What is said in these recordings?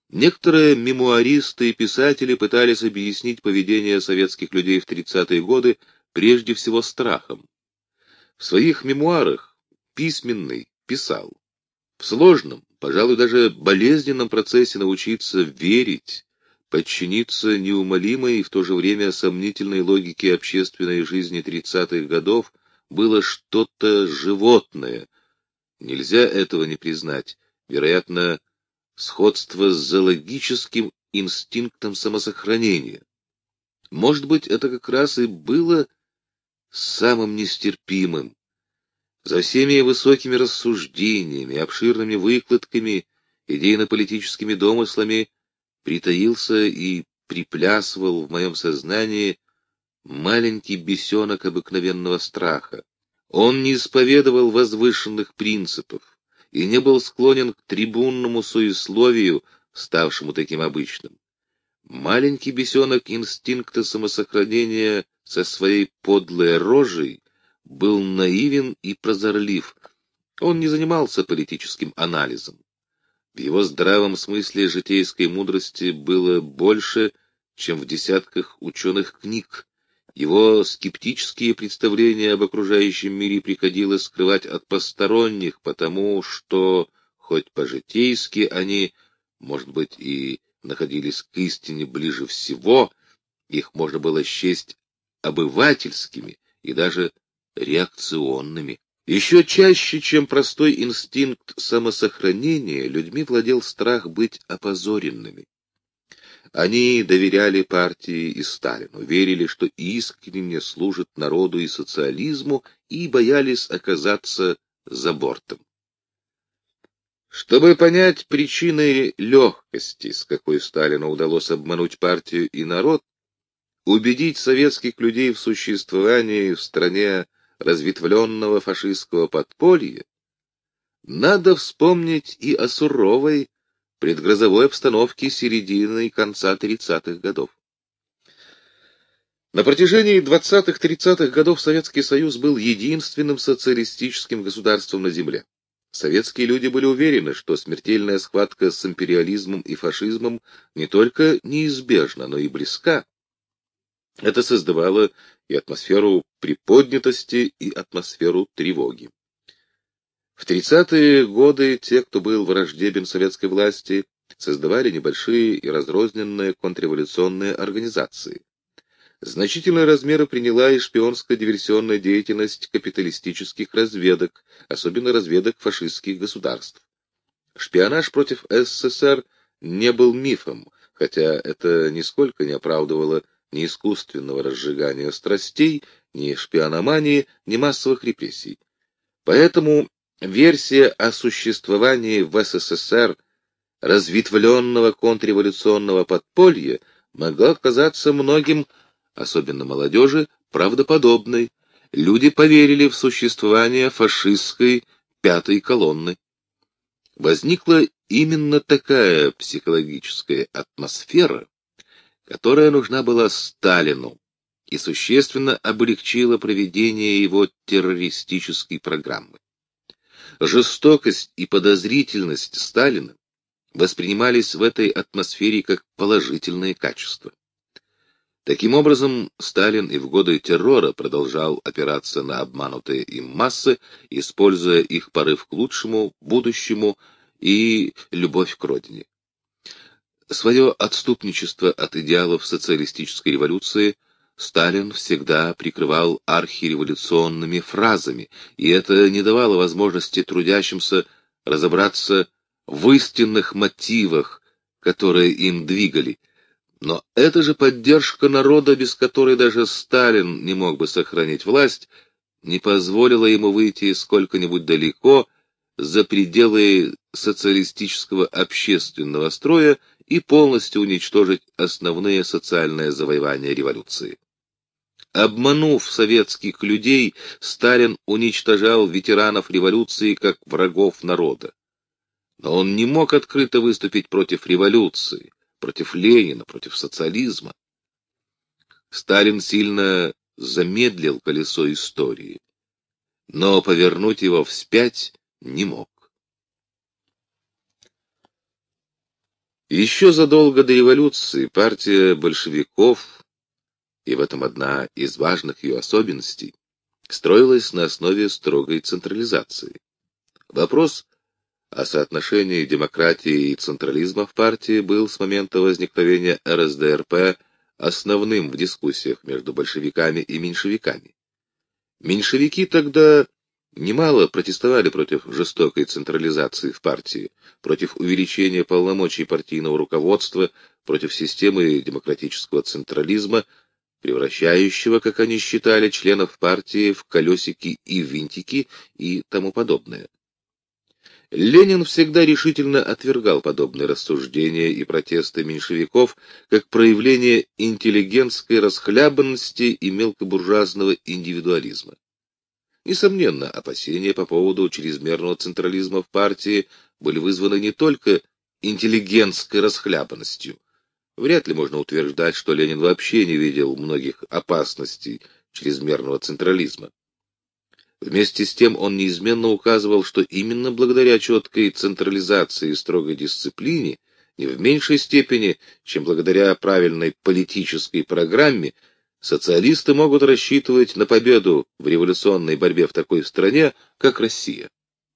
Некоторые мемуаристы и писатели пытались объяснить поведение советских людей в 30-е годы прежде всего страхом. В своих мемуарах Письменный писал: в сложном, пожалуй, даже болезненном процессе научиться верить, подчиниться неумолимой и в то же время сомнительной логике общественной жизни 30-х годов было что-то животное. Нельзя этого не признать. Вероятно, сходство с зоологическим инстинктом самосохранения. Может быть, это как раз и было самым нестерпимым. За всеми высокими рассуждениями, обширными выкладками, идейно-политическими домыслами притаился и приплясывал в моем сознании маленький бесенок обыкновенного страха. Он не исповедовал возвышенных принципов и не был склонен к трибунному суесловию, ставшему таким обычным. Маленький бесенок инстинкта самосохранения со своей подлой рожей был наивен и прозорлив. Он не занимался политическим анализом. В его здравом смысле житейской мудрости было больше, чем в десятках ученых книг. Его скептические представления об окружающем мире приходилось скрывать от посторонних, потому что, хоть по-житейски они, может быть, и находились к истине ближе всего, их можно было счесть обывательскими и даже реакционными. Еще чаще, чем простой инстинкт самосохранения, людьми владел страх быть опозоренными. Они доверяли партии и Сталину, верили, что искренне служат народу и социализму, и боялись оказаться за бортом. Чтобы понять причины легкости, с какой Сталину удалось обмануть партию и народ, убедить советских людей в существовании в стране разветвленного фашистского подполья, надо вспомнить и о суровой предгрозовой обстановке середины и конца 30-х годов. На протяжении 20-30-х годов Советский Союз был единственным социалистическим государством на земле. Советские люди были уверены, что смертельная схватка с империализмом и фашизмом не только неизбежна, но и близка. Это создавало и атмосферу приподнятости, и атмосферу тревоги. В 30-е годы те, кто был враждебен советской власти, создавали небольшие и разрозненные контрреволюционные организации. Значительные размеры приняла и шпионско-диверсионная деятельность капиталистических разведок, особенно разведок фашистских государств. Шпионаж против СССР не был мифом, хотя это нисколько не оправдывало ни искусственного разжигания страстей, ни шпиономании, ни массовых репрессий. Поэтому версия о существовании в СССР разветвленного контрреволюционного подполья могла казаться многим, особенно молодежи, правдоподобной. Люди поверили в существование фашистской пятой колонны. Возникла именно такая психологическая атмосфера, которая нужна была Сталину и существенно облегчила проведение его террористической программы. Жестокость и подозрительность Сталина воспринимались в этой атмосфере как положительные качества. Таким образом, Сталин и в годы террора продолжал опираться на обманутые им массы, используя их порыв к лучшему, будущему и любовь к родине. Свое отступничество от идеалов социалистической революции Сталин всегда прикрывал архиреволюционными фразами, и это не давало возможности трудящимся разобраться в истинных мотивах, которые им двигали. Но эта же поддержка народа, без которой даже Сталин не мог бы сохранить власть, не позволила ему выйти сколько-нибудь далеко за пределы социалистического общественного строя и полностью уничтожить основные социальные завоевания революции. Обманув советских людей, Сталин уничтожал ветеранов революции как врагов народа. Но он не мог открыто выступить против революции, против Ленина, против социализма. Сталин сильно замедлил колесо истории, но повернуть его вспять не мог. Еще задолго до революции партия большевиков, и в этом одна из важных ее особенностей, строилась на основе строгой централизации. Вопрос о соотношении демократии и централизма в партии был с момента возникновения РСДРП основным в дискуссиях между большевиками и меньшевиками. Меньшевики тогда немало протестовали против жестокой централизации в партии, против увеличения полномочий партийного руководства, против системы демократического централизма, превращающего, как они считали, членов партии в колесики и винтики и тому подобное. Ленин всегда решительно отвергал подобные рассуждения и протесты меньшевиков как проявление интеллигентской расхлябанности и мелкобуржуазного индивидуализма. Несомненно, опасения по поводу чрезмерного централизма в партии были вызваны не только интеллигентской расхлябанностью. Вряд ли можно утверждать, что Ленин вообще не видел многих опасностей чрезмерного централизма. Вместе с тем он неизменно указывал, что именно благодаря четкой централизации и строгой дисциплине, не в меньшей степени, чем благодаря правильной политической программе, социалисты могут рассчитывать на победу в революционной борьбе в такой стране, как Россия.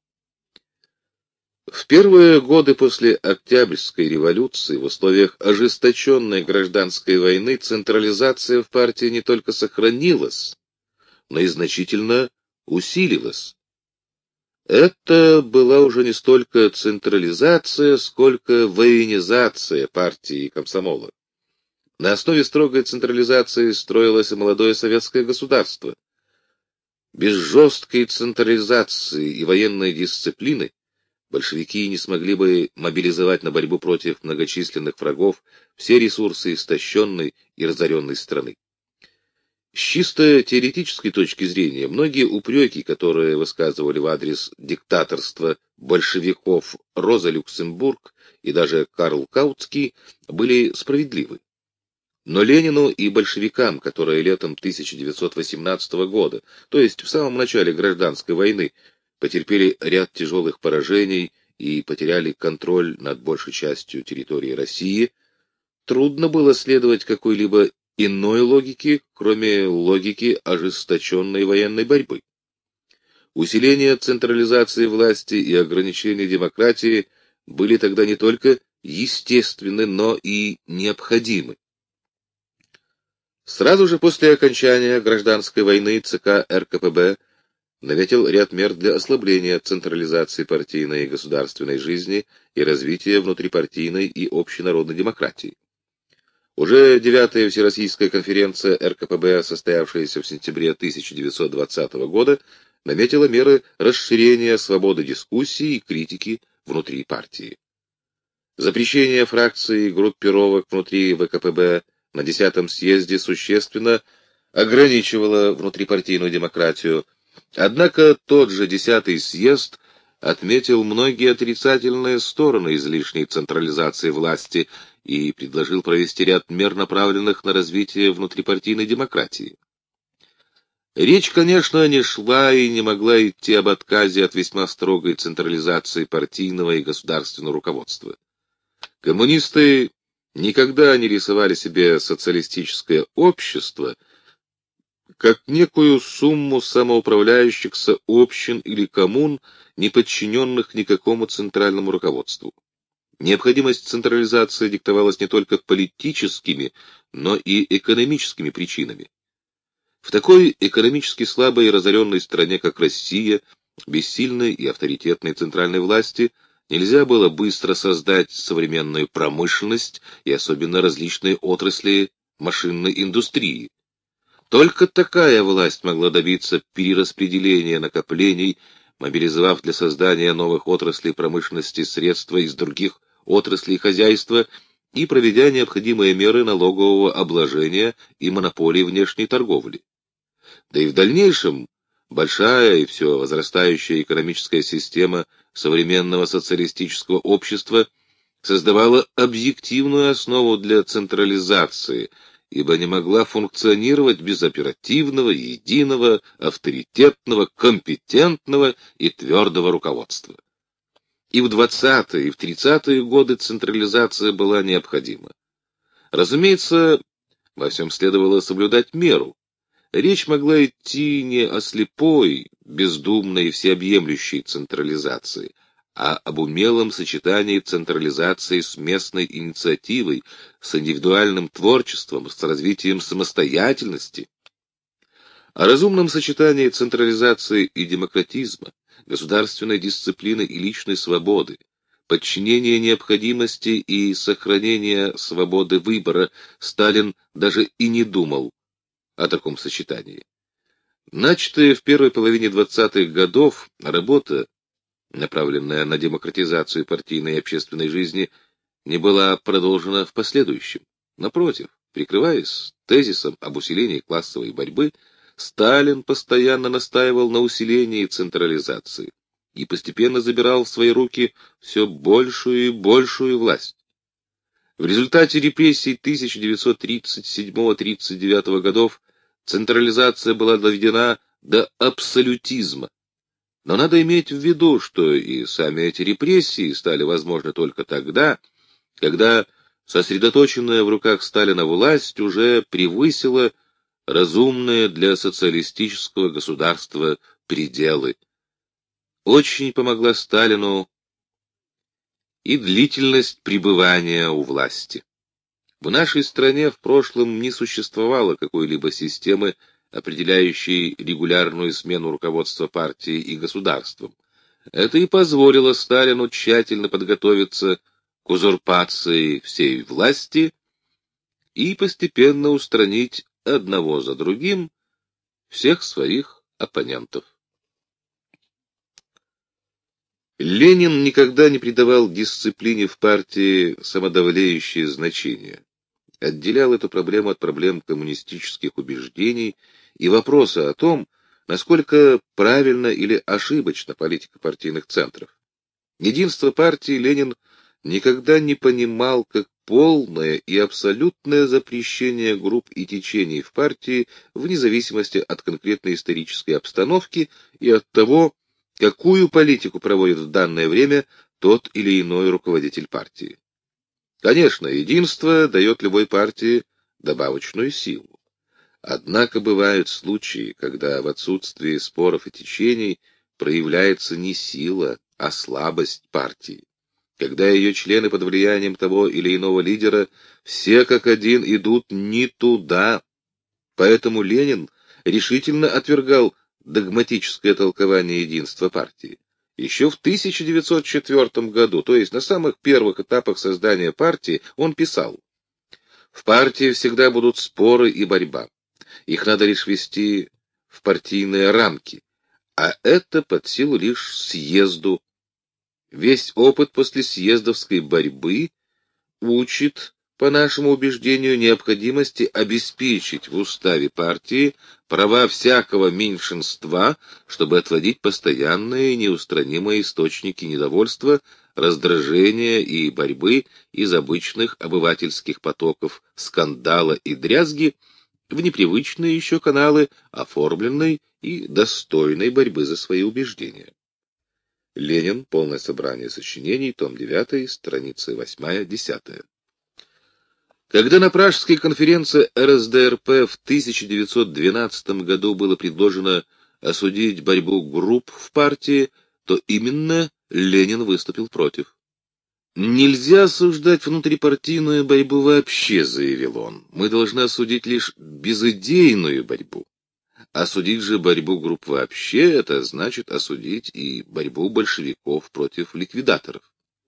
В первые годы после Октябрьской революции, в условиях ожесточенной гражданской войны, централизация в партии не только сохранилась, но и значительно усилилась. Это была уже не столько централизация, сколько военизация партии и комсомола. На основе строгой централизации строилось и молодое советское государство. Без жесткой централизации и военной дисциплины большевики не смогли бы мобилизовать на борьбу против многочисленных врагов все ресурсы истощенной и разоренной страны. С чисто теоретической точки зрения, многие упреки, которые высказывали в адрес диктаторства большевиков Роза Люксембург и даже Карл Каутский, были справедливы. Но Ленину и большевикам, которые летом 1918 года, то есть в самом начале гражданской войны, потерпели ряд тяжелых поражений и потеряли контроль над большей частью территории России, трудно было следовать какой-либо иной логике, кроме логики ожесточенной военной борьбы. Усиление централизации власти и ограничение демократии были тогда не только естественны, но и необходимы. Сразу же после окончания гражданской войны ЦК РКПБ наметил ряд мер для ослабления централизации партийной и государственной жизни и развития внутрипартийной и общенародной демократии. Уже 9-я Всероссийская конференция РКПБ, состоявшаяся в сентябре 1920 года, наметила меры расширения свободы дискуссии и критики внутри партии. Запрещение фракций и группировок внутри ВКПБ на 10-м съезде существенно ограничивало внутрипартийную демократию, однако тот же 10-й съезд отметил многие отрицательные стороны излишней централизации власти и предложил провести ряд мер, направленных на развитие внутрипартийной демократии. Речь, конечно, не шла и не могла идти об отказе от весьма строгой централизации партийного и государственного руководства. Коммунисты никогда не рисовали себе социалистическое общество как некую сумму самоуправляющихся общин или коммун, не подчиненных никакому центральному руководству. Необходимость централизации диктовалась не только политическими, но и экономическими причинами. В такой экономически слабой и разоренной стране, как Россия, без сильной и авторитетной центральной власти, нельзя было быстро создать современную промышленность и особенно различные отрасли машинной индустрии. Только такая власть могла добиться перераспределения накоплений, мобилизовав для создания новых отраслей промышленности средства из других отраслей хозяйства и проведя необходимые меры налогового обложения и монополии внешней торговли. Да и в дальнейшем большая и все возрастающая экономическая система современного социалистического общества создавала объективную основу для централизации, ибо не могла функционировать без оперативного, единого, авторитетного, компетентного и твердого руководства. И в 20-е, и в 30-е годы централизация была необходима. Разумеется, во всем следовало соблюдать меру. Речь могла идти не о слепой, бездумной и всеобъемлющей централизации, а об умелом сочетании централизации с местной инициативой, с индивидуальным творчеством, с развитием самостоятельности. О разумном сочетании централизации и демократизма, государственной дисциплины и личной свободы, подчинения необходимости и сохранения свободы выбора Сталин даже и не думал о таком сочетании. Начатая в первой половине 20-х годов работа, направленная на демократизацию партийной и общественной жизни, не была продолжена в последующем. Напротив, прикрываясь тезисом об усилении классовой борьбы, Сталин постоянно настаивал на усилении централизации и постепенно забирал в свои руки все большую и большую власть. В результате репрессий 1937-39 годов централизация была доведена до абсолютизма. Но надо иметь в виду, что и сами эти репрессии стали возможны только тогда, когда сосредоточенная в руках Сталина власть уже превысила разумные для социалистического государства пределы. Очень помогла Сталину и длительность пребывания у власти. В нашей стране в прошлом не существовало какой-либо системы, определяющей регулярную смену руководства партией и государством. Это и позволило Сталину тщательно подготовиться к узурпации всей власти и постепенно устранить одного за другим всех своих оппонентов. Ленин никогда не придавал дисциплине в партии самодовлеющее значение, отделял эту проблему от проблем коммунистических убеждений и вопроса о том, насколько правильно или ошибочна политика партийных центров. Единство партии Ленин никогда не понимал как полное и абсолютное запрещение групп и течений в партии вне зависимости от конкретной исторической обстановки и от того, какую политику проводит в данное время тот или иной руководитель партии. Конечно, единство дает любой партии добавочную силу. Однако бывают случаи, когда в отсутствии споров и течений проявляется не сила, а слабость партии, когда ее члены под влиянием того или иного лидера все как один идут не туда. Поэтому Ленин решительно отвергал догматическое толкование единства партии. Еще в 1904 году, то есть на самых первых этапах создания партии, он писал: «В партии всегда будут споры и борьба. Их надо лишь ввести в партийные рамки, а это под силу лишь съезду. Весь опыт после съездовской борьбы учит, по нашему убеждению, необходимости обеспечить в уставе партии права всякого меньшинства, чтобы отводить постоянные и неустранимые источники недовольства, раздражения и борьбы из обычных обывательских потоков скандала и дрязги в непривычные еще каналы оформленной и достойной борьбы за свои убеждения». Ленин. Полное собрание сочинений. Том 9. Страницы 8-10. Когда на Пражской конференции РСДРП в 1912 году было предложено осудить борьбу групп в партии, то именно Ленин выступил против. «Нельзя осуждать внутрипартийную борьбу вообще», — заявил он. «Мы должны осудить лишь безидейную борьбу. Осудить же борьбу групп вообще — это значит осудить и борьбу большевиков против ликвидаторов».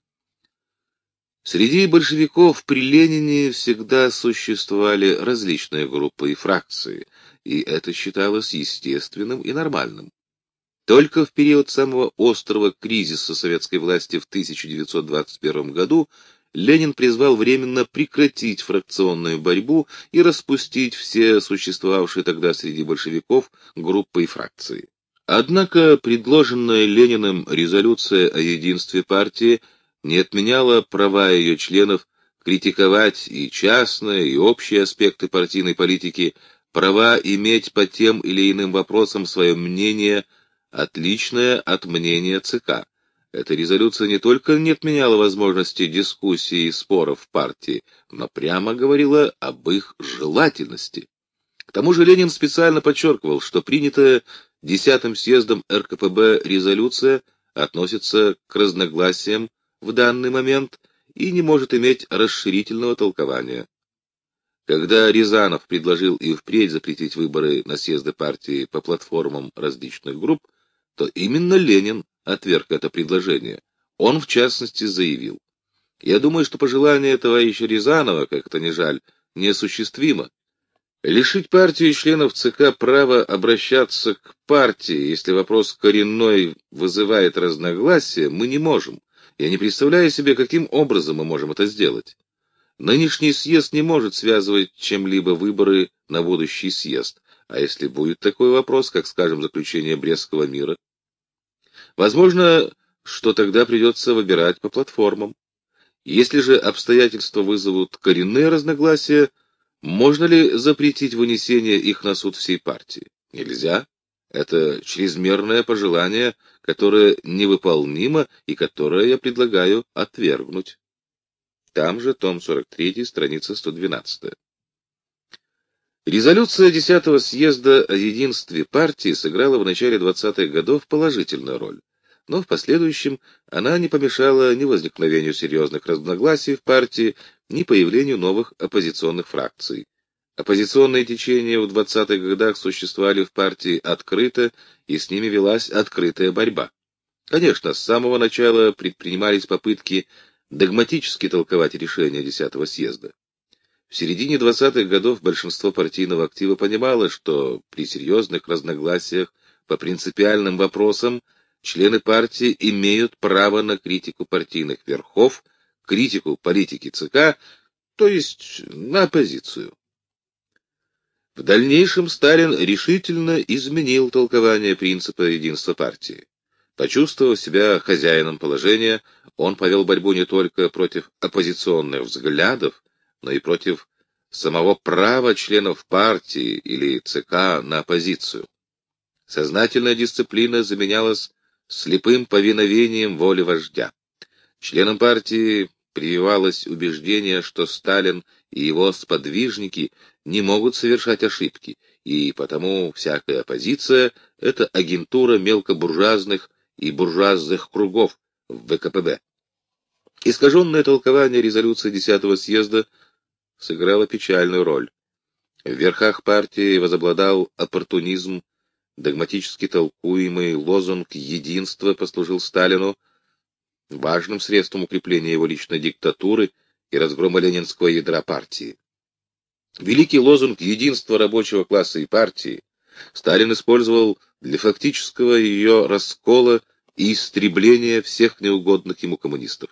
Среди большевиков при Ленине всегда существовали различные группы и фракции, и это считалось естественным и нормальным. Только в период самого острого кризиса советской власти в 1921 году Ленин призвал временно прекратить фракционную борьбу и распустить все существовавшие тогда среди большевиков группы и фракции. Однако предложенная Лениным резолюция о единстве партии не отменяла права ее членов критиковать и частные, и общие аспекты партийной политики, права иметь по тем или иным вопросам свое мнение, отличное от мнения ЦК. Эта резолюция не только не отменяла возможности дискуссий и споров в партии, но прямо говорила об их желательности. К тому же Ленин специально подчеркивал, что принятая 10-м съездом РКПБ резолюция относится к разногласиям в данный момент и не может иметь расширительного толкования. Когда Рязанов предложил и впредь запретить выборы на съезды партии по платформам различных групп, то именно Ленин отверг это предложение. Он, в частности, заявил: «Я думаю, что пожелание товарища Рязанова, как это ни жаль, неосуществимо. Лишить партию и членов ЦК права обращаться к партии, если вопрос коренной вызывает разногласия, мы не можем. Я не представляю себе, каким образом мы можем это сделать. Нынешний съезд не может связывать чем-либо выборы на будущий съезд. А если будет такой вопрос, как, скажем, заключение Брестского мира? Возможно, что тогда придется выбирать по платформам. Если же обстоятельства вызовут коренные разногласия, можно ли запретить вынесение их на суд всей партии? Нельзя. Это чрезмерное пожелание, которое невыполнимо и которое я предлагаю отвергнуть». Там же, том 43, страница 112. Резолюция 10-го съезда о единстве партии сыграла в начале 20-х годов положительную роль, но в последующем она не помешала ни возникновению серьезных разногласий в партии, ни появлению новых оппозиционных фракций. Оппозиционные течения в 20-х годах существовали в партии открыто, и с ними велась открытая борьба. Конечно, с самого начала предпринимались попытки догматически толковать решения 10-го съезда. В середине 20-х годов большинство партийного актива понимало, что при серьезных разногласиях по принципиальным вопросам члены партии имеют право на критику партийных верхов, критику политики ЦК, то есть на оппозицию. В дальнейшем Сталин решительно изменил толкование принципа единства партии. Почувствовав себя хозяином положения, он повел борьбу не только против оппозиционных взглядов, но и против самого права членов партии или ЦК на оппозицию. Сознательная дисциплина заменялась слепым повиновением воле вождя. Членам партии прививалось убеждение, что Сталин и его сподвижники не могут совершать ошибки, и потому всякая оппозиция — это агентура мелкобуржуазных и буржуазных кругов в ВКПБ. Искаженное толкование резолюции 10-го съезда сыграло печальную роль. В верхах партии возобладал оппортунизм, догматически толкуемый лозунг единства послужил Сталину важным средством укрепления его личной диктатуры и разгрома ленинского ядра партии. Великий лозунг единства рабочего класса и партии Сталин использовал для фактического ее раскола и истребления всех неугодных ему коммунистов.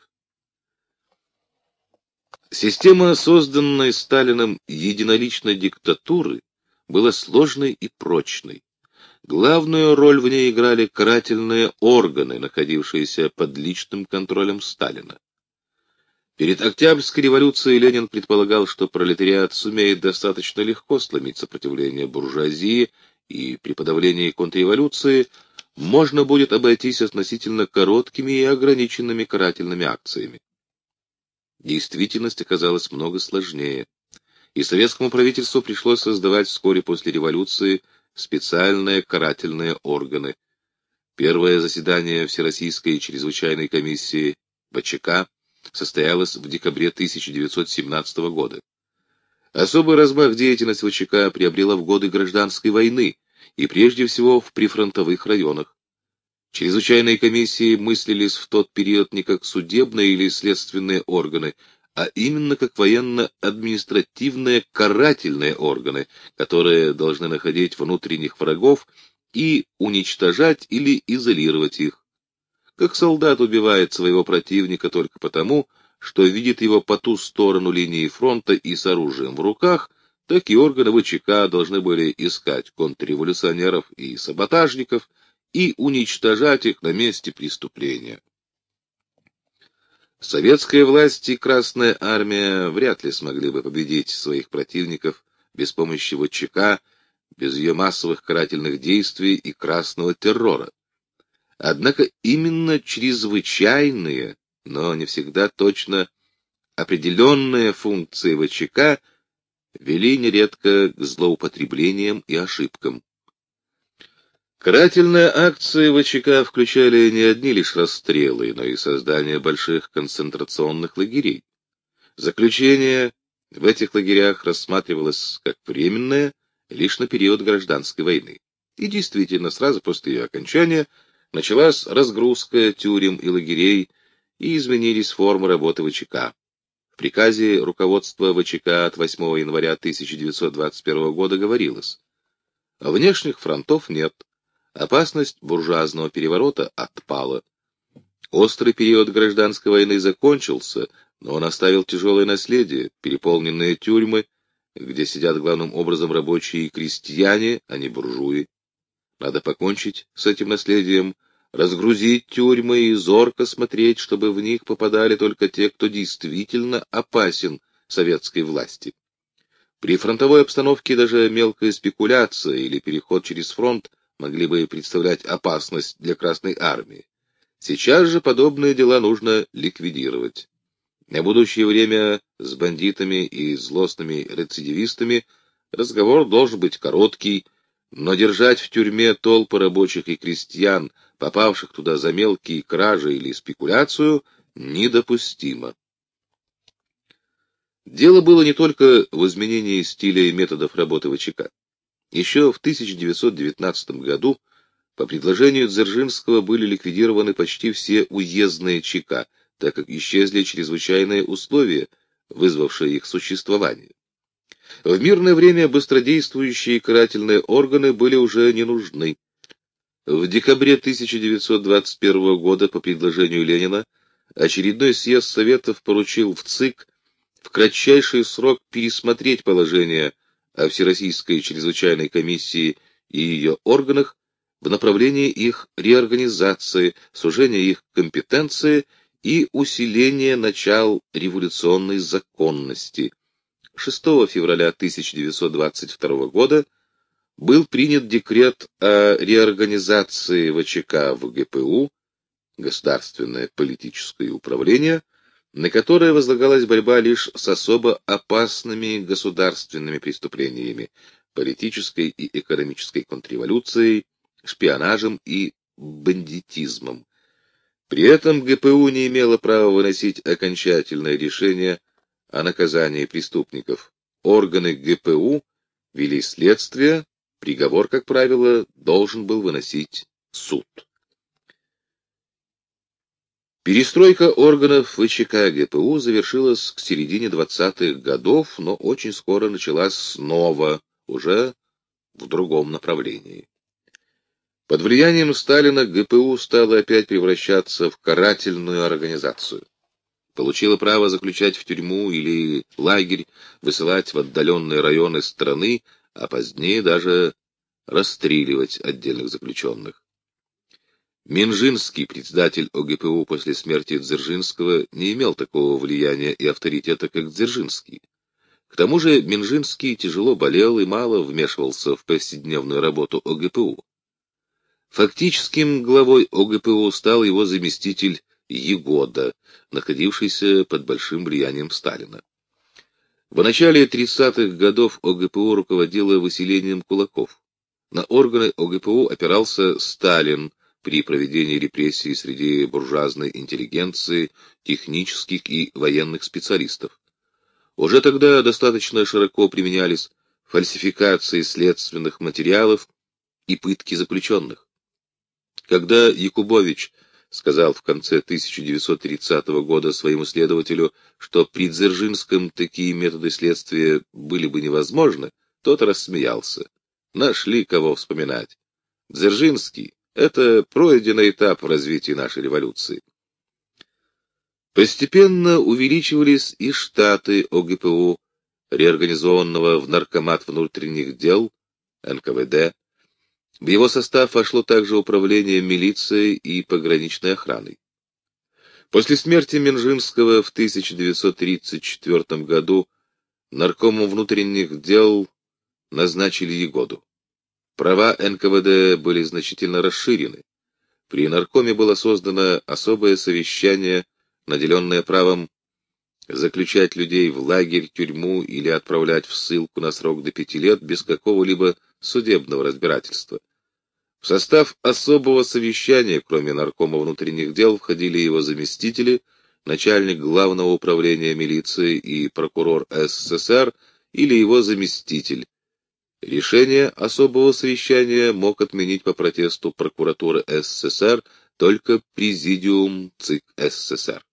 Система, созданная Сталиным единоличной диктатуры, была сложной и прочной. Главную роль в ней играли карательные органы, находившиеся под личным контролем Сталина. Перед Октябрьской революцией Ленин предполагал, что пролетариат сумеет достаточно легко сломить сопротивление буржуазии, и при подавлении контрреволюции можно будет обойтись относительно короткими и ограниченными карательными акциями. Действительность оказалась много сложнее, и советскому правительству пришлось создавать вскоре после революции специальные карательные органы. Первое заседание Всероссийской чрезвычайной комиссии ВЧК состоялось в декабре 1917 года. Особый размах деятельности ВЧК приобрела в годы гражданской войны и прежде всего в прифронтовых районах. Чрезвычайные комиссии мыслились в тот период не как судебные или следственные органы, а именно как военно-административные карательные органы, которые должны находить внутренних врагов и уничтожать или изолировать их. Как солдат убивает своего противника только потому, что видит его по ту сторону линии фронта и с оружием в руках, так и органы ВЧК должны были искать контрреволюционеров и саботажников и уничтожать их на месте преступления. Советская власть и Красная армия вряд ли смогли бы победить своих противников без помощи ВЧК, без ее массовых карательных действий и красного террора. Однако именно чрезвычайные, но не всегда точно определенные функции ВЧК вели нередко к злоупотреблениям и ошибкам. Карательные акции ВЧК включали не одни лишь расстрелы, но и создание больших концентрационных лагерей. Заключение в этих лагерях рассматривалось как временное лишь на период гражданской войны. И действительно, сразу после ее окончания началась разгрузка тюрем и лагерей, и изменились формы работы ВЧК. В приказе руководства ВЧК от 8 января 1921 года говорилось: «Внешних фронтов нет, опасность буржуазного переворота отпала. Острый период гражданской войны закончился, но он оставил тяжелое наследие, переполненные тюрьмы, где сидят главным образом рабочие и крестьяне, а не буржуи. Надо покончить с этим наследием, разгрузить тюрьмы и зорко смотреть, чтобы в них попадали только те, кто действительно опасен советской власти. При фронтовой обстановке даже мелкая спекуляция или переход через фронт могли бы представлять опасность для Красной армии. Сейчас же подобные дела нужно ликвидировать. На будущее время с бандитами и злостными рецидивистами разговор должен быть короткий, но держать в тюрьме толпы рабочих и крестьян, попавших туда за мелкие кражи или спекуляцию, недопустимо. Дело было не только в изменении стиля и методов работы ВЧК. Еще в 1919 году по предложению Дзержинского были ликвидированы почти все уездные ЧК, так как исчезли чрезвычайные условия, вызвавшие их существование. В мирное время быстродействующие карательные органы были уже не нужны. В декабре 1921 года по предложению Ленина очередной съезд Советов поручил в ЦИК в кратчайший срок пересмотреть положение о Всероссийской чрезвычайной комиссии и ее органах в направлении их реорганизации, сужения их компетенции и усиления начал революционной законности. 6 февраля 1922 года был принят декрет о реорганизации ВЧК в ГПУ, Государственное политическое управление, на которое возлагалась борьба лишь с особо опасными государственными преступлениями, политической и экономической контрреволюцией, шпионажем и бандитизмом. При этом ГПУ не имело права выносить окончательное решение о наказании преступников. Органы ГПУ вели следствие, приговор, как правило, должен был выносить суд. Перестройка органов ВЧК ГПУ завершилась к середине 20-х годов, но очень скоро началась снова, уже в другом направлении. Под влиянием Сталина ГПУ стала опять превращаться в карательную организацию. Получила право заключать в тюрьму или лагерь, высылать в отдаленные районы страны, а позднее даже расстреливать отдельных заключенных. Минжинский, председатель ОГПУ после смерти Дзержинского, не имел такого влияния и авторитета, как Дзержинский. К тому же Минжинский тяжело болел и мало вмешивался в повседневную работу ОГПУ. Фактическим главой ОГПУ стал его заместитель Егода, находившийся под большим влиянием Сталина. В начале 30-х годов ОГПУ руководило выселением кулаков. На органы ОГПУ опирался Сталин при проведении репрессий среди буржуазной интеллигенции, технических и военных специалистов. Уже тогда достаточно широко применялись фальсификации следственных материалов и пытки заключенных. Когда Якубович сказал в конце 1930 года своему следователю, что при Дзержинском такие методы следствия были бы невозможны, тот рассмеялся. Нашли кого вспоминать. Дзержинский — это пройденный этап в развитии нашей революции. Постепенно увеличивались и штаты ОГПУ, реорганизованного в Наркомат внутренних дел, НКВД. В его состав вошло также управление милицией и пограничной охраной. После смерти Минжинского в 1934 году наркомом внутренних дел назначили Егоду. Права НКВД были значительно расширены. При наркоме было создано особое совещание, наделенное правом заключать людей в лагерь, тюрьму или отправлять в ссылку на срок до 5 лет без какого-либо судебного разбирательства. В состав особого совещания, кроме наркома внутренних дел, входили его заместители, начальник Главного управления милиции и прокурор СССР или его заместитель. Решение особого совещания мог отменить по протесту прокуратуры СССР только Президиум ЦИК СССР.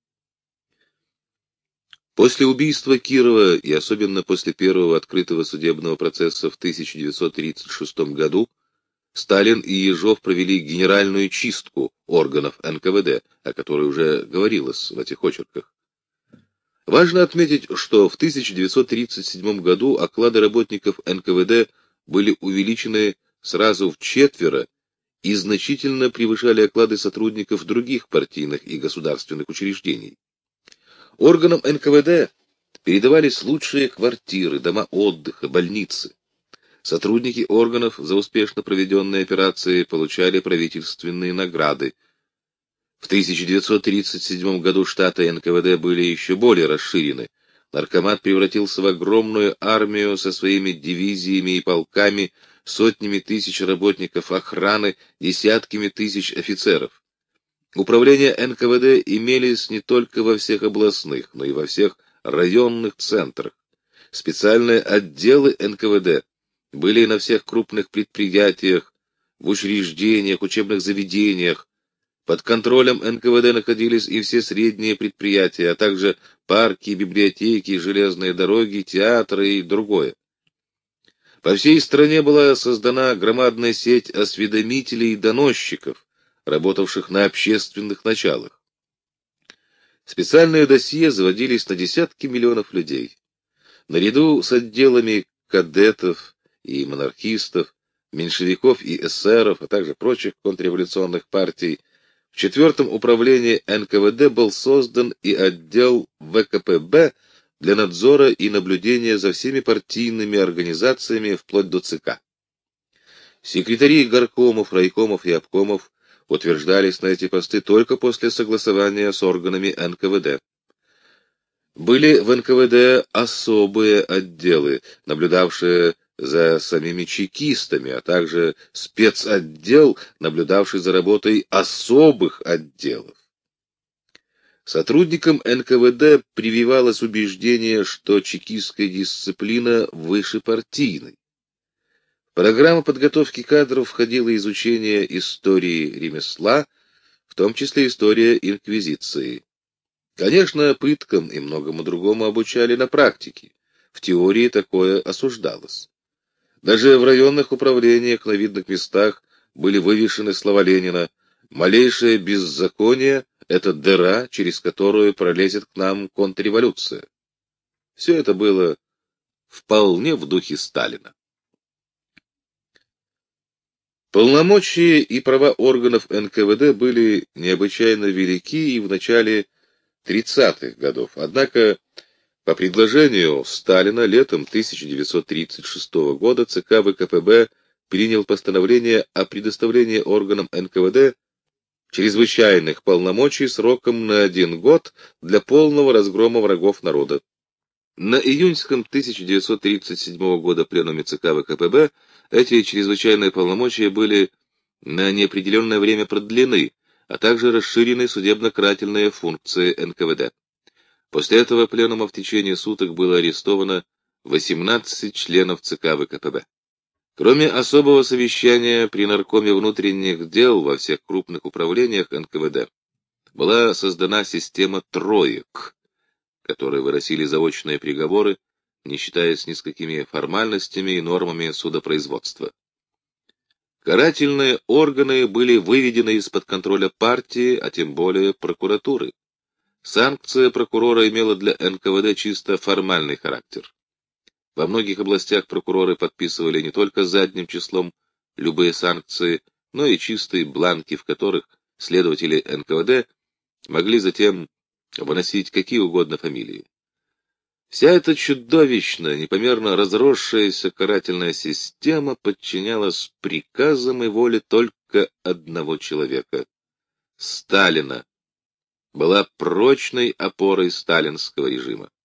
После убийства Кирова и особенно после первого открытого судебного процесса в 1936 году Сталин и Ежов провели генеральную чистку органов НКВД, о которой уже говорилось в этих очерках. Важно отметить, что в 1937 году оклады работников НКВД были увеличены сразу в 4 и значительно превышали оклады сотрудников других партийных и государственных учреждений. Органам НКВД передавались лучшие квартиры, дома отдыха, больницы. Сотрудники органов за успешно проведенные операции получали правительственные награды. В 1937 году штаты НКВД были еще более расширены. Наркомат превратился в огромную армию со своими дивизиями и полками, сотнями тысяч работников охраны, десятками тысяч офицеров. Управления НКВД имелись не только во всех областных, но и во всех районных центрах. Специальные отделы НКВД были на всех крупных предприятиях, в учреждениях, учебных заведениях. Под контролем НКВД находились и все средние предприятия, а также парки, библиотеки, железные дороги, театры и другое. По всей стране была создана громадная сеть осведомителей и доносчиков, работавших на общественных началах. Специальные досье заводились на десятки миллионов людей. Наряду с отделами кадетов и монархистов, меньшевиков и эсеров, а также прочих контрреволюционных партий, в 4-м управлении НКВД был создан и отдел ВКПБ для надзора и наблюдения за всеми партийными организациями вплоть до ЦК. Секретари горкомов, райкомов и обкомов утверждались на эти посты только после согласования с органами НКВД. Были в НКВД особые отделы, наблюдавшие за самими чекистами, а также спецотдел, наблюдавший за работой особых отделов. Сотрудникам НКВД прививалось убеждение, что чекистская дисциплина выше партийной. В программу подготовки кадров входило изучение истории ремесла, в том числе история инквизиции. Конечно, пыткам и многому другому обучали на практике. В теории такое осуждалось. Даже в районных управлениях на видных местах были вывешены слова Ленина: «Малейшее беззаконие — это дыра, через которую пролезет к нам контрреволюция». Все это было вполне в духе Сталина. Полномочия и права органов НКВД были необычайно велики и в начале 30-х годов. Однако, по предложению Сталина, летом 1936 года ЦК ВКПБ принял постановление о предоставлении органам НКВД чрезвычайных полномочий сроком на 1 год для полного разгрома врагов народа. На июньском 1937 года пленуме ЦК ВКПБ эти чрезвычайные полномочия были на неопределенное время продлены, а также расширены судебно-карательные функции НКВД. После этого пленума в течение суток было арестовано 18 членов ЦК ВКПБ. Кроме особого совещания при наркоме внутренних дел во всех крупных управлениях НКВД была создана система троек, которые выносили заочные приговоры, не считаясь ни с какими формальностями и нормами судопроизводства. Карательные органы были выведены из-под контроля партии, а тем более прокуратуры. Санкция прокурора имела для НКВД чисто формальный характер. Во многих областях прокуроры подписывали не только задним числом любые санкции, но и чистые бланки, в которых следователи НКВД могли затем выносить какие угодно фамилии. Вся эта чудовищная, непомерно разросшаяся карательная система подчинялась приказам и воле только только одного человека — Сталина, была прочной опорой сталинского режима.